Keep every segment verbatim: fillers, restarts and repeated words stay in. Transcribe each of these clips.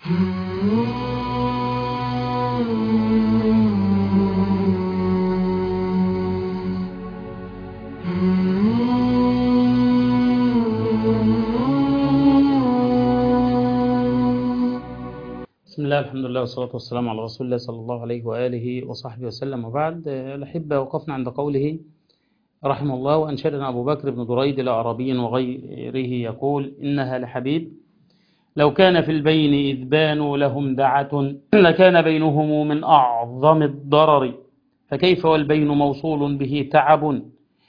بسم الله، الحمد لله، والصلاة والسلام على رسول الله صلى الله عليه وآله وصحبه وسلم، وبعد. الأحبة، وقفنا عند قوله رحمه الله: وأنشدنا أبو بكر بن دريد الأعرابي وغيره يقول: إنها لحبيب لو كان في البين إذ بانوا لهم دعة لكان بينهم من أعظم الضرر، فكيف والبين موصول به تعب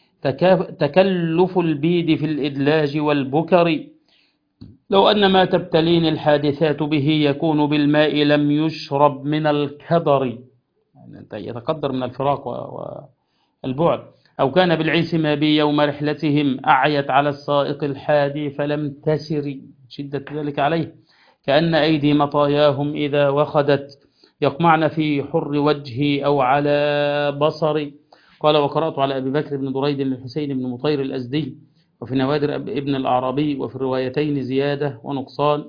تكلف البيد في الإدلاج والبكر، لو أن ما تبتلين الحادثات به يكون بالماء لم يشرب من الكدر، يعني يتقدر من الفراق والبعد، أو كان بالعيس ما بي يوم رحلتهم أعيت على السائق الحادي فلم تسر شدة ذلك عليه، كأن أيدي مطاياهم إذا وخدت يقمعن في حر وجهي أو على بصري. قال: وقرأت على أبي بكر بن دريد الحسين بن مطير الأزدي، وفي نوادر ابن الأعرابي، وفي الروايتين زيادة ونقصان،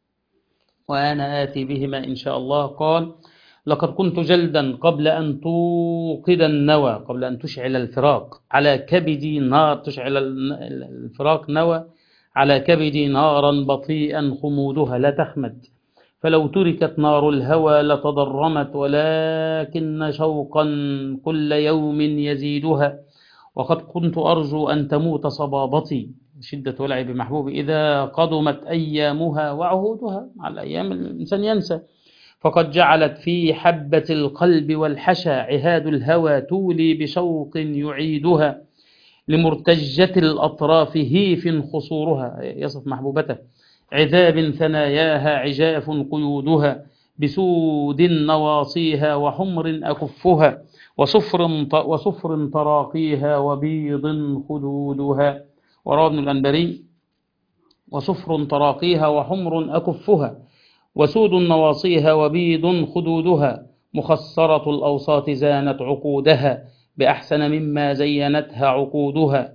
وأنا آتي بهما إن شاء الله. قال: لقد كنت جلدا قبل أن توقد النوى، قبل أن تشعل الفراق على كبدي نار، تشعل الفراق نوى على كبدي نارا بطيئا خمودها لا تخمد، فلو تركت نار الهوى لتضرمت، ولكن شوقا كل يوم يزيدها، وقد كنت أرجو أن تموت صبابتي شدة ولعي بمحبوبي إذا قدمت أيامها وعهودها. على الأيام الإنسان ينسى، فقد جعلت في حبة القلب والحشا عهاد الهوى تولي بشوق يعيدها، لمرتجة الأطراف هيف خصورها، يصف محبوبته، عذاب ثناياها عجاف قيودها، بسود نواصيها وحمر أكفها، وصفر وصفر تراقيها وبيض خدودها. وروى ابن الأنبري: وصفر تراقيها وحمر أكفها، وسود نواصيها وبيض خدودها، مخصرة الأوساط زانت عقودها بأحسن مما زينتها عقودها،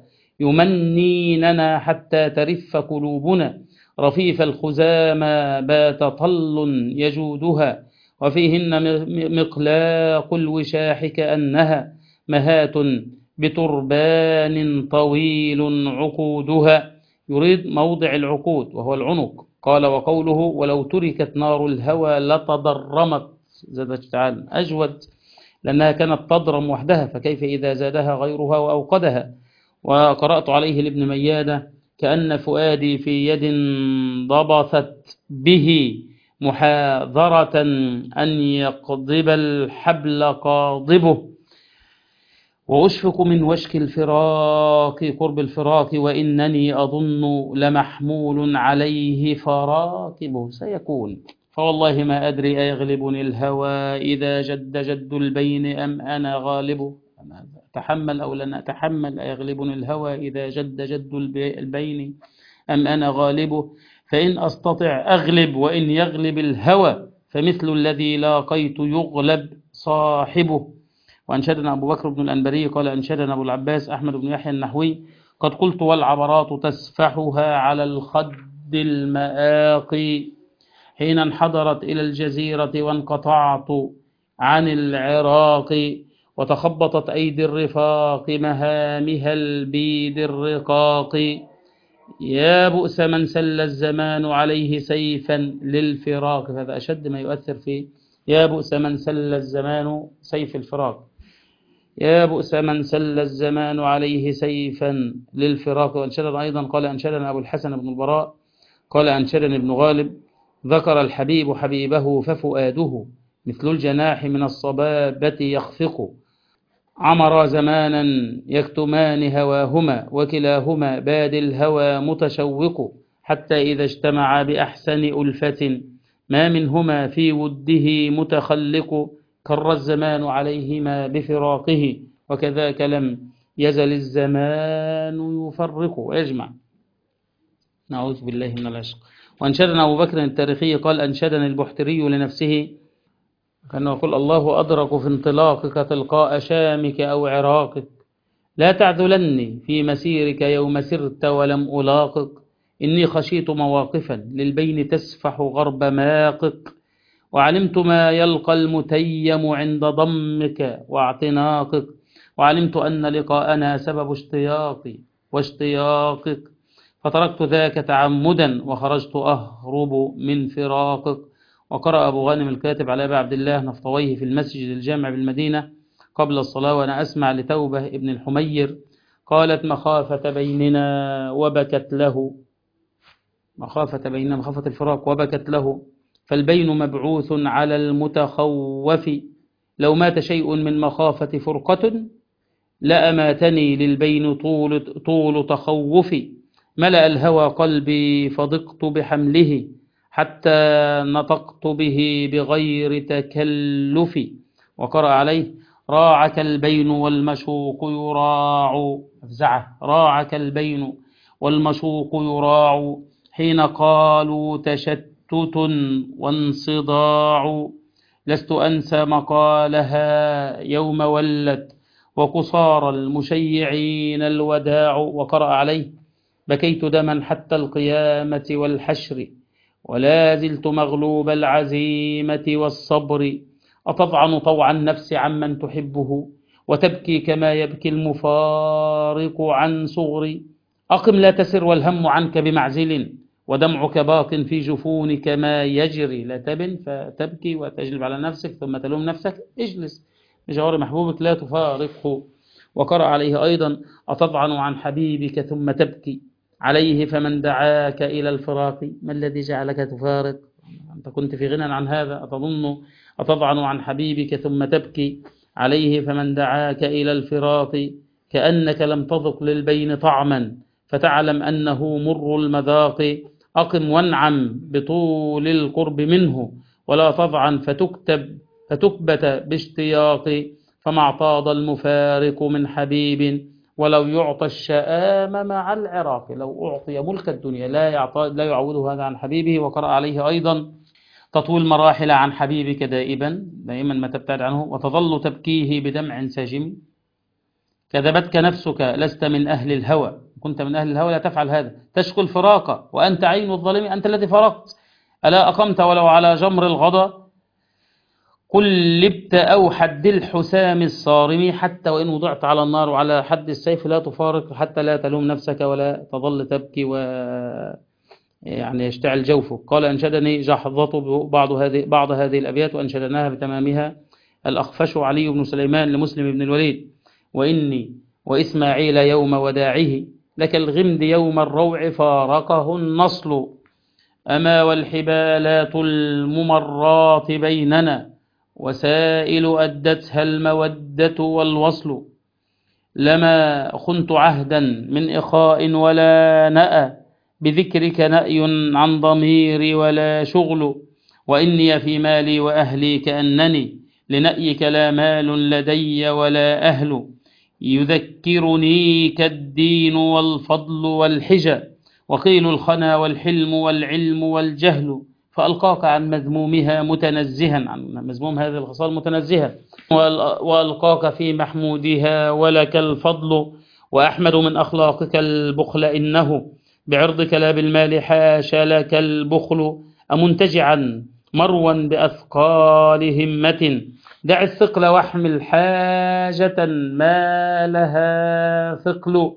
يمنيننا حتى ترف قلوبنا، رفيف الخزامى بات طل يجودها، وفيهن مقلاق الوشاح كأنها مهات بتربان طويل عقودها، يريد موضع العقود وهو العنق. قال: وقوله: ولو تركت نار الهوى لتضرمت، زادت تعالى أجود، لأنها كانت تضرم وحدها، فكيف إذا زادها غيرها وأوقدها. وقرأت عليه لابن ميادة: كأن فؤادي في يد ضبثت به محاذرة أن يقضب الحبل قاضبه، وأشفق من وشك الفراق قرب الفراق، وإنني أظن لمحمول عليه فراقبه سيكون، فوالله ما أدري أيغلبني الهوى إذا جد جد البين أم أنا غالبه. أتحمل أو لن أتحمل؟ أيغلبني الهوى إذا جد جد البين أم أنا غالبه، فإن أستطع أغلب، وإن يغلب الهوى فمثل الذي لاقيت يغلب صاحبه. وأنشدنا أبو بكر بن الأنبري قال: أنشدنا أبو العباس أحمد بن يحيى النحوي: قد قلت والعبرات تسفحها على الخد المآقي، حين انحدرت إلى الجزيرة وانقطعت عن العراق، وتخبطت أيدي الرفاق مهامها البيد الرقاق، يا بؤس من سل الزمان عليه سيفا للفراق. هذا أشد ما يؤثر فيه: يا بؤس من سل الزمان سيف الفراق، يا بؤس من سل الزمان عليه سيفا للفراق. وأنشدنا أيضا قال: أنشدنا أبو الحسن بن البراء قال: أنشدني ابن غالب: ذكر الحبيب حبيبه ففؤاده مثل الجناح من الصبابة يخفق، عمر زمانا يكتمان هواهما، وكلاهما باد الهوى متشوق، حتى إذا اجتمعا بأحسن ألفة ما منهما في وده متخلق، كر الزمان عليهما بفراقه، وكذاك لم يزل الزمان يفرق ويجمع. نعوذ بالله من العشق. وأنشدنا أبو بكر التاريخي قال: أنشدني البحتري لنفسه، كان يقول: الله أدرك في انطلاقك تلقاء شامك أو عراقك، لا تعذلني في مسيرك يوم سرت ولم ألاقك، إني خشيت مواقفا للبين تسفح غرب ماقق، وعلمت ما يلقى المتيم عند ضمك واعتناقك، وعلمت أن لقاءنا سبب اشتياقي واشتياقك، فتركت ذاك تعمدا وخرجت أهرب من فراقك. وقرأ أبو غانم الكاتب على أبي عبد الله نفطويه في المسجد الجامع بالمدينة قبل الصلاة وأنا أسمع لتوبة ابن الحمير قالت مخافة بيننا وبكت له، مخافة بيننا مخافة الفراق وبكت له، فالبين مبعوث على المتخوف، لو مات شيء من مخافة فرقة لأماتني للبين طول, طول تخوفي، ملأ الهوى قلبي فضقت بحمله حتى نطقت به بغير تكلف. وقرأ عليه راعك البين والمشوق يراع، أفزعه راعك البين والمشوق يراع، حين قالوا تشتت وانصداع، لست أنسى مقالها يوم ولت وقصار المشيعين الوداع. وقرأ عليه بكيت دما حتى القيامة والحشر، ولا زلت مغلوب العزيمة والصبر، أتضعن طوع النفس عمن تحبه وتبكي كما يبكي المفارق عن صغري، أقم لا تسر والهم عنك بمعزل، ودمعك باق في جفونك ما يجري، لا تبن فتبكي وتجلب على نفسك ثم تلوم نفسك، اجلس بجوار محبوبك لا تفارقه. وقرأ عليه أيضا أتضعن عن حبيبك ثم تبكي عليه فمن دعاك إلى الفراق، ما الذي جعلك تفارق؟ أنت كنت في غنى عن هذا، أتظن أتضعن عن حبيبك ثم تبكي عليه فمن دعاك إلى الفراق، كأنك لم تذق للبين طعما فتعلم أنه مر المذاق، أقم وانعم بطول القرب منه ولا تضعن فتكتب فتكبت باشتياق، فما اعتاض المفارق من حبيب ولو يعطى الشآم مع العراق، لو أعطي ملك الدنيا لا يعطى لا يعوده هذا عن حبيبه. وقرأ عليه أيضا تطوي المراحل عن حبيبك دائما دائما ما تبتعد عنه، وتظل تبكيه بدمع ساجم، كذبتك نفسك لست من أهل الهوى، كنت من أهل الهوى لا تفعل هذا، تشكو الفراق وأنت عين الظالم، أنت الذي فرقت، ألا أقمت ولو على جمر الغضا، قلبت أو حد الحسام الصارم، حتى وإن وضعت على النار وعلى حد السيف لا تفارق، حتى لا تلوم نفسك ولا تظل تبكي و يعني يشتعل جوفك. قال أنشدني جحظة بعض هذه بعض هذه الأبيات وأنشدناها بتمامها الأخفش علي بن سليمان لمسلم بن الوليد، وإني وإسماعيل يوم وداعه لك الغمد يوم الروع فارقه النصل، أما والحبالات الممرات بيننا وسائل أدتها المودة والوصل، لما خنت عهدا من إخاء ولا نأى بذكرك نأي عن ضميري ولا شغل، وإني في مالي وأهلي كأنني لنأيك لا مال لدي ولا أهل، يذكرني كالدين والفضل والحجى وقيل الخنا والحلم والعلم والجهل، فألقاك عن مذمومها متنزها عن مذموم هذه الخصال متنزها، وألقاك في محمودها ولك الفضل، وأحمد من أخلاقك البخل إنه بعرضك لا بالمال حاش لك البخل، أمنتجعا مروا بأثقال همة دع الثقل واحمل حاجة ما لها ثقل،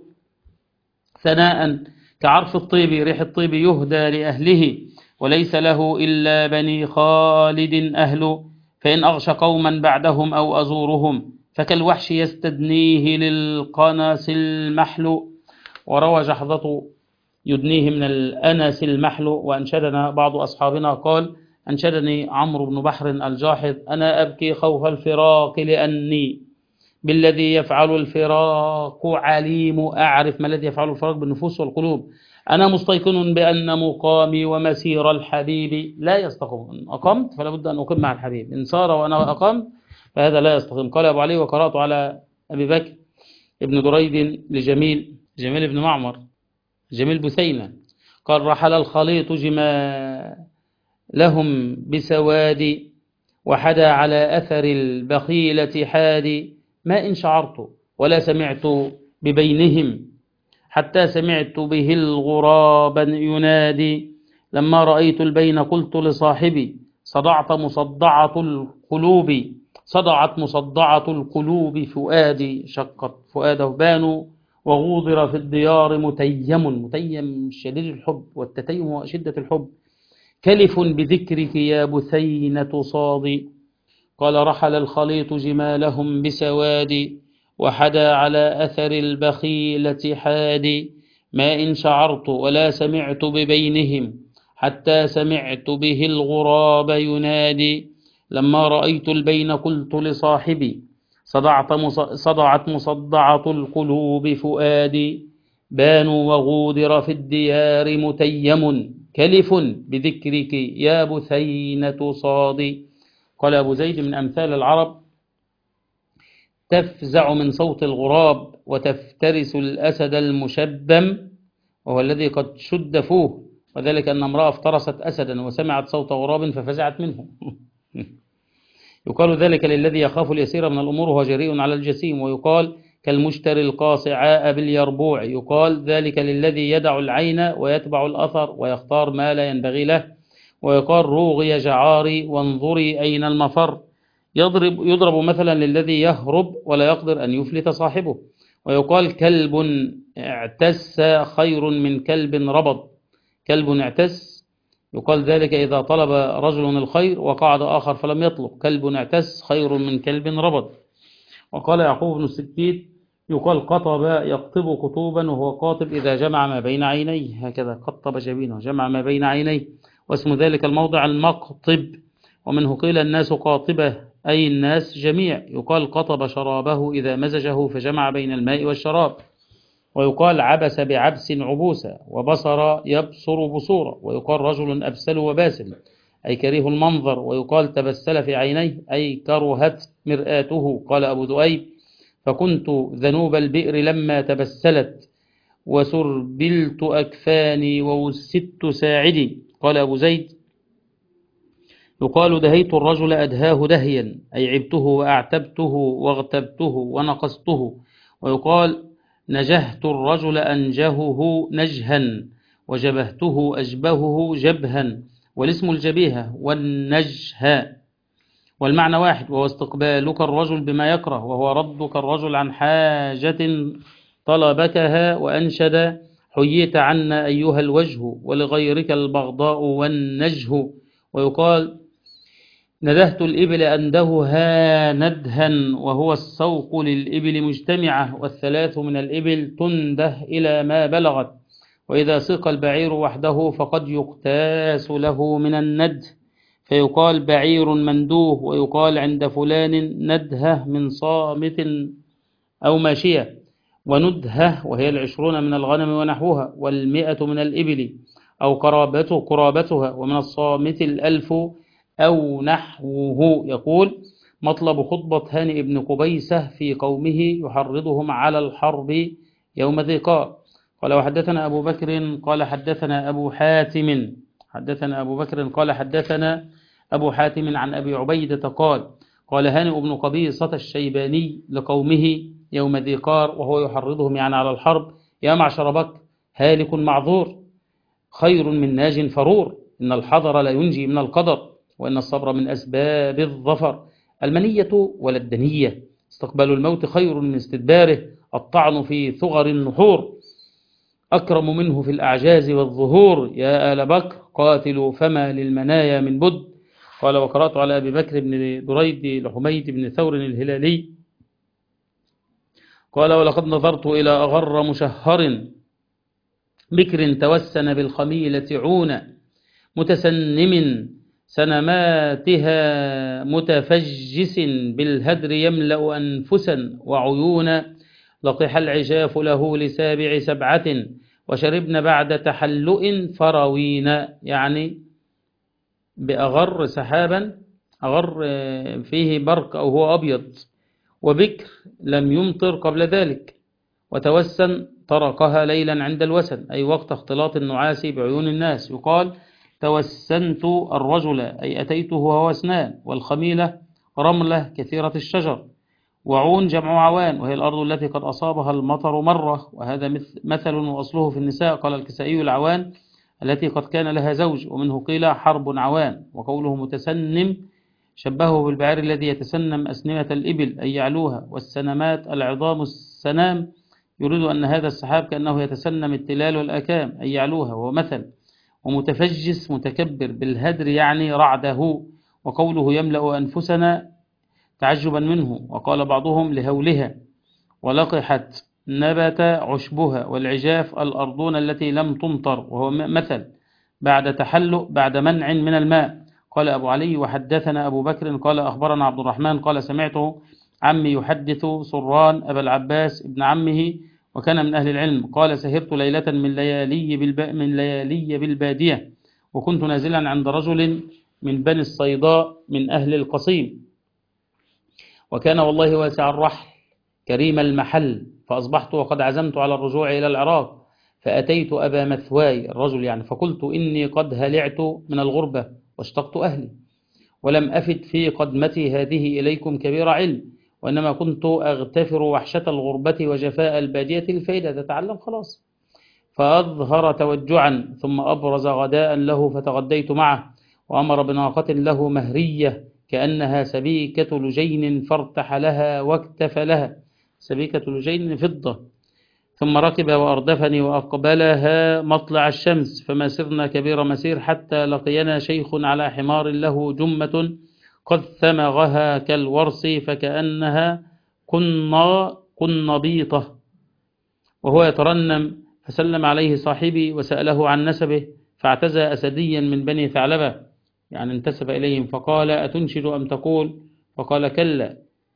ثناء كعرف الطيب ريح الطيب يهدى لأهله وليس له إلا بني خالد أهل، فإن أغشى قوما بعدهم أو أزورهم فكالوحش يستدنيه للقناس المحل، وروى جحظة يدنيه من الأنس المحل. وأنشدنا بعض أصحابنا قال أنشدني عمرو بن بحر الجاحظ أنا أبكي خوف الفراق لأني بالذي يفعل الفراق عليم، أعرف ما الذي يفعل الفراق بالنفوس والقلوب، أنا مستيقن بأن مقامي ومسير الحبيب لا يستقيم، إن أقمت فلا بد أن أقيم مع الحبيب، إن صار وأنا أقمت فهذا لا يستقيم. قال أبو علي وقرأت على أبي بكر ابن دريد لجميل جميل بن معمر جميل بثينة قال رحل الخليط جما لهم بسواد وحدا على أثر البخيلة حادي، ما إن شعرت ولا سمعت ببينهم حتى سمعت به الغراب ينادي. لما رأيت البين قلت لصاحبي صدعت مصدعة القلوب صدعت مصدعة القلوب فؤادي. شقت فؤاده بانوا وغوضر في الديار متيم. متيم شديد الحب، والتتيم شدة الحب. كلف بذكرك يا بثينة صادي. قال رحل الخليط جمالهم بسواد وحدا على أثر البخيلة حادي. ما إن شعرت ولا سمعت ببينهم حتى سمعت به الغراب ينادي. لما رأيت البين قلت لصاحبي صدعت صدعت مصدعة القلوب فؤادي. بانوا وغودر في الديار متيم كلف بذكرك يا بثينة صادي. قال أبو زيد من أمثال العرب: تفزع من صوت الغراب وتفترس الأسد المشبم، وهو الذي قد شد فوه، وذلك أن امرأة افترست أسدا وسمعت صوت غراب ففزعت منه. يقال ذلك للذي يخاف اليسير من الأمور وهو جريء على الجسيم. ويقال كالمشتري القاصعاء باليربوع. يقال ذلك للذي يدع العين ويتبع الأثر ويختار ما لا ينبغي له. ويقال روغي جعاري وانظري أين المفر. يضرب, يضرب مثلا للذي يهرب ولا يقدر أن يفلت صاحبه. ويقال كلب اعتس خير من كلب ربض. كلب اعتس يقال ذلك إذا طلب رجل الخير وقعد آخر فلم يطلب. كلب اعتس خير من كلب ربض. وقال يعقوب بن السكيت يقال قطب يقطب قطوبا وهو قاطب إذا جمع ما بين عينيه. هكذا قطب جبينه جمع ما بين عينيه. واسم ذلك الموضع المقطب. ومنه قيل الناس قاطبة أي الناس جميع. يقال قطب شرابه إذا مزجه فجمع بين الماء والشراب. ويقال عبس بعبس عبوسا وبصر يبصر بصورا. ويقال رجل أبسل وباسل أي كريه المنظر. ويقال تبسل في عينيه أي كرهت مرآته. قال أبو ذؤيب فكنت ذنوب البئر لما تبسلت وسربلت أكفاني ووسدت ساعدي. قال أبو زيد يقال دهيت الرجل أدهاه دهيا أي عبته وأعتبته واغتبته ونقصته. ويقال نجهت الرجل أنجهه نجها وجبهته أجبهه جبها. والاسم الجبيهة والنجها والمعنى واحد، وهو استقبالك الرجل بما يكره، وهو ردك الرجل عن حاجة طلبكها. وأنشد حييت عنا أيها الوجه ولغيرك البغضاء والنجه. ويقال ندهت الإبل أندهها ندها وهو السوق للإبل مجتمعة. والثلاث من الإبل تنده إلى ما بلغت. وإذا سيق البعير وحده فقد يقتاس له من الند فيقال بعير مندوه. ويقال عند فلان ندهه من صامت أو ماشية. وندهه وهي العشرون من الغنم ونحوها والمئة من الإبل أو قرابته قرابتها. ومن الصامت الألف أو نحوه. يقول مطلب خطبة هانئ بن قبيسة في قومه يحرضهم على الحرب يوم ذي قار. قال وحدثنا أبو بكر قال حدثنا أبو حاتم حدثنا أبو بكر قال حدثنا أبو حاتم عن أبي عبيدة قال قال هانئ بن قبيصة الشيباني لقومه يوم ذي قار وهو يحرضهم يعني على الحرب: يا معشر بكر هالك معذور خير من ناج فرور. إن الحذر لا ينجي من القدر وإن الصبر من أسباب الظفر. المنية ولا الدنية استقبال الموت خير من استدباره. الطعن في ثغر النحور أكرم منه في الأعجاز والظهور. يا آل بكر قاتلوا فما للمنايا من بد. قال وقرأت على أبي بكر بن دريد لحميد بن ثور الهلالي قال ولقد نظرت إلى أغر مشهر بكر توسن بالخميلة عونا متسنم سنماتها متفجس بالهدر يملأ أنفسا وعيونا. لقح العجاف له لسابع سبعة وشربنا بعد تحلؤ فروينا. يعني بأغر سحابا أغر فيه برق أو هو أبيض. وبكر لم يمطر قبل ذلك. وتوسن طرقها ليلا عند الوسن أي وقت اختلاط النعاس بعيون الناس. يقال توسنت الرجل أي أتيته وهو اسنان. والخميلة رملة كثيرة الشجر. وعون جمع عوان، وهي الأرض التي قد أصابها المطر مرة، وهذا مثل وأصله في النساء. قال الكسائي العوان التي قد كان لها زوج، ومنه قيل حرب عوان. وقوله متسنم شبهه بالبعير الذي يتسنم أسنمة الإبل أي يعلوها، والسنمات العظام السنام، يريد أن هذا السحاب كأنه يتسنم التلال والأكام أي يعلوها، وهو مثل. ومتفجس متكبر بالهدر يعني رعده. وقوله يملأ أنفسنا تعجبا منه. وقال بعضهم لهولها. ولقحت نبت عشبها، والعجاف الأرضون التي لم تمطر، وهو مثل بعد تحلؤ بعد منع من الماء. قال أبو علي وحدثنا أبو بكر قال أخبرنا عبد الرحمن قال سمعته عمي يحدث سران أبا العباس ابن عمه وكان من أهل العلم قال سهرت ليلة من ليالي, بالب... من ليالي بالبادية، وكنت نازلا عند رجل من بني الصيداء من أهل القصيم، وكان والله واسع الرحل كريم المحل، فأصبحت وقد عزمت على الرجوع إلى العراق، فأتيت أبا مثواي الرجل يعني، فقلت إني قد هلعت من الغربة واشتقت أهلي، ولم أفد في قدمتي هذه إليكم كبير علم، وإنما كنت أغتفر وحشة الغربة وجفاء البادية الفائدة تتعلم خلاص. فأظهر توجعا، ثم أبرز غداء له فتغديت معه، وأمر بناقة له مهرية كأنها سبيكة لجين فارتحلها واكتفلها، سبيكة لجين فضة، ثم ركب وأردفني وأقبلها مطلع الشمس، فما سرنا كبير مسير حتى لقينا شيخ على حمار له جمة قد ثمغها كالورص فكأنها قنا قنبيطة، وهو يترنم، فسلم عليه صاحبي وسأله عن نسبه، فاعتزى أسديا من بني ثعلبة يعني انتسب إليهم، فقال أتنشد أم تقول؟ فقال كلا.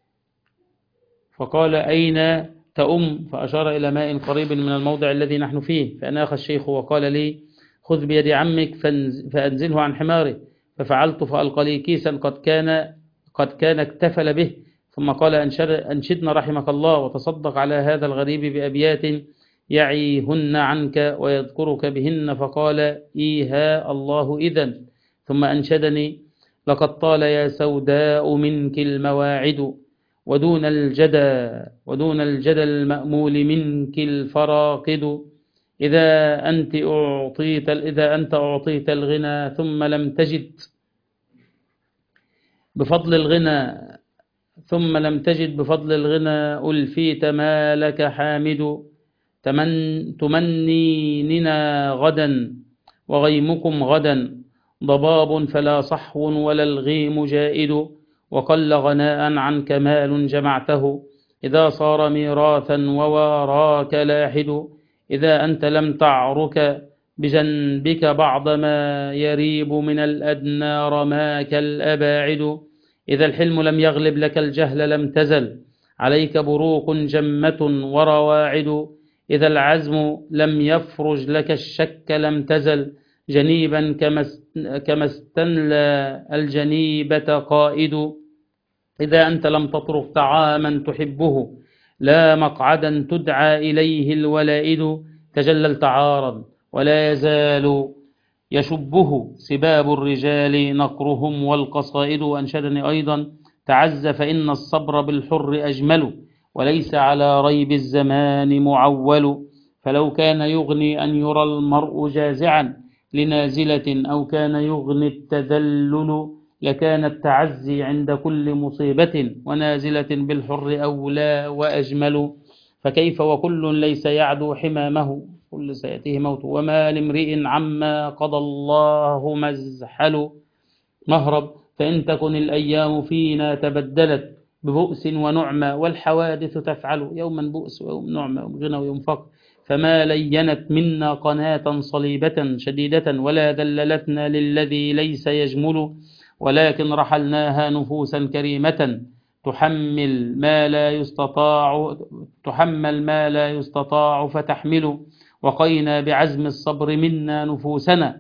فقال أين تأم؟ فأشار إلى ماء قريب من الموضع الذي نحن فيه، فأناخ الشيخ وقال لي خذ بيد عمك فأنزله عن حماره، ففعلت فألقى لي كيسا قد كان قد كان اكتفل به، ثم قال أنشدنا رحمك الله وتصدق على هذا الغريب بأبيات يعيهن عنك ويذكرك بهن، فقال إيها الله إذن، ثم أنشدني لقد طال يا سوداء منك المواعد، ودون الجدى ودون الجدى المأمول منك الفراقد، إذا أنت أعطيت إذا أنت أعطيت الغنى ثم لم تجد بفضل الغنى ثم لم تجد بفضل الغنى ألفيت ما لك حامد، تمن تمنيننا غدا وغيمكم غدا ضباب فلا صحو ولا الغيم جائد، وقل غناء عن كمال جمعته إذا صار ميراثا وواراك لاحد، إذا أنت لم تعرك بجنبك بعض ما يريب من الأدنى رماك الأباعد، إذا الحلم لم يغلب لك الجهل لم تزل عليك بروق جمة ورواعد، إذا العزم لم يفرج لك الشك لم تزل جنيبا كما استنلى الجنيبة قائد، إذا أنت لم تطرق طعاما تحبه لا مقعدا تدعى إليه الولائد، تجللت عارا ولا يزال يشبه سباب الرجال نقرهم والقصائد. وأنشدني أيضا تعز فإن الصبر بالحر أجمل وليس على ريب الزمان معول، فلو كان يغني أن يرى المرء جازعا لنازلة أو كان يغني التذلل لكان التعزي عند كل مصيبة ونازلة بالحر أولى وأجمل، فكيف وكل ليس يعدو حمامه كل سيأتيه موت، وما لامرئ عما قضى الله مزحل مهرب، فإن تكن الأيام فينا تبدلت ببؤس ونعمة والحوادث تفعل، يوما بؤس ويوم نعمة ويوم غنى ويوم فقر، فما لينت منا قناة صليبة شديدة ولا ذللتنا للذي ليس يجمل، ولكن رحلناها نفوسا كريمة تحمل ما لا يستطاع تحمل ما لا يستطاع فتحمل، وقينا بعزم الصبر منا نفوسنا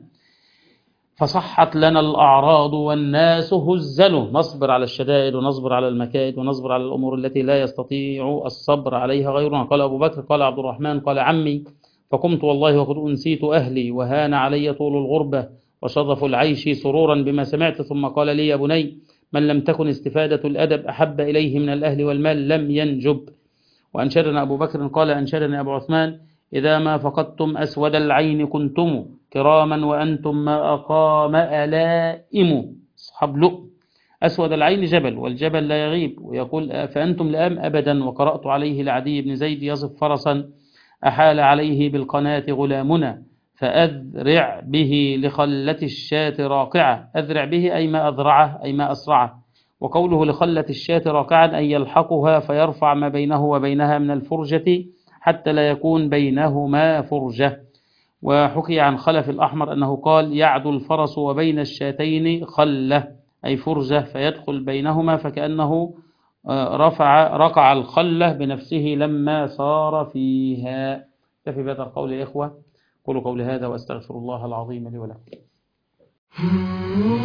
فصحت لنا الأعراض والناس هزلوا، نصبر على الشدائد ونصبر على المكائد ونصبر على الأمور التي لا يستطيع الصبر عليها غيرنا. قال أبو بكر قال عبد الرحمن قال عمي فقمت والله وقد أنسيت أهلي وهان علي طول الغربة وشظف العيش سرورا بما سمعت، ثم قال لي يا بني من لم تكن استفادة الأدب أحب إليه من الأهل والمال لم ينجب. وأنشدنا أبو بكر قال أنشدني أبو عثمان: إذا ما فقدتم أسود العين كنتم كراما وأنتم ما أقام ألائم. أصحاب لؤم. أسود العين جبل، والجبل لا يغيب. ويقول: فأنتم لأم أبدا. وقرأت عليه لعدي بن زيد يصف فرسا أحال عليه بالقناة غلامنا فأذرع به لخلة الشاة راقعة. أذرع به أي ما أذرعه، أي ما أسرعه. وقوله لخلة الشاة راقعا أي يلحقها فيرفع ما بينه وبينها من الفرجة حتى لا يكون بينهما فرجة. وحكي عن خلف الأحمر أنه قال: يعدو الفرس وبين الشاتين خلة أي فرجة فيدخل بينهما، فكأنه رفع رقع الخلة بنفسه لما صار فيها. كفي بهذا القول يا إخوة. قولوا قولي هذا وأستغفر الله العظيم لي ولكم.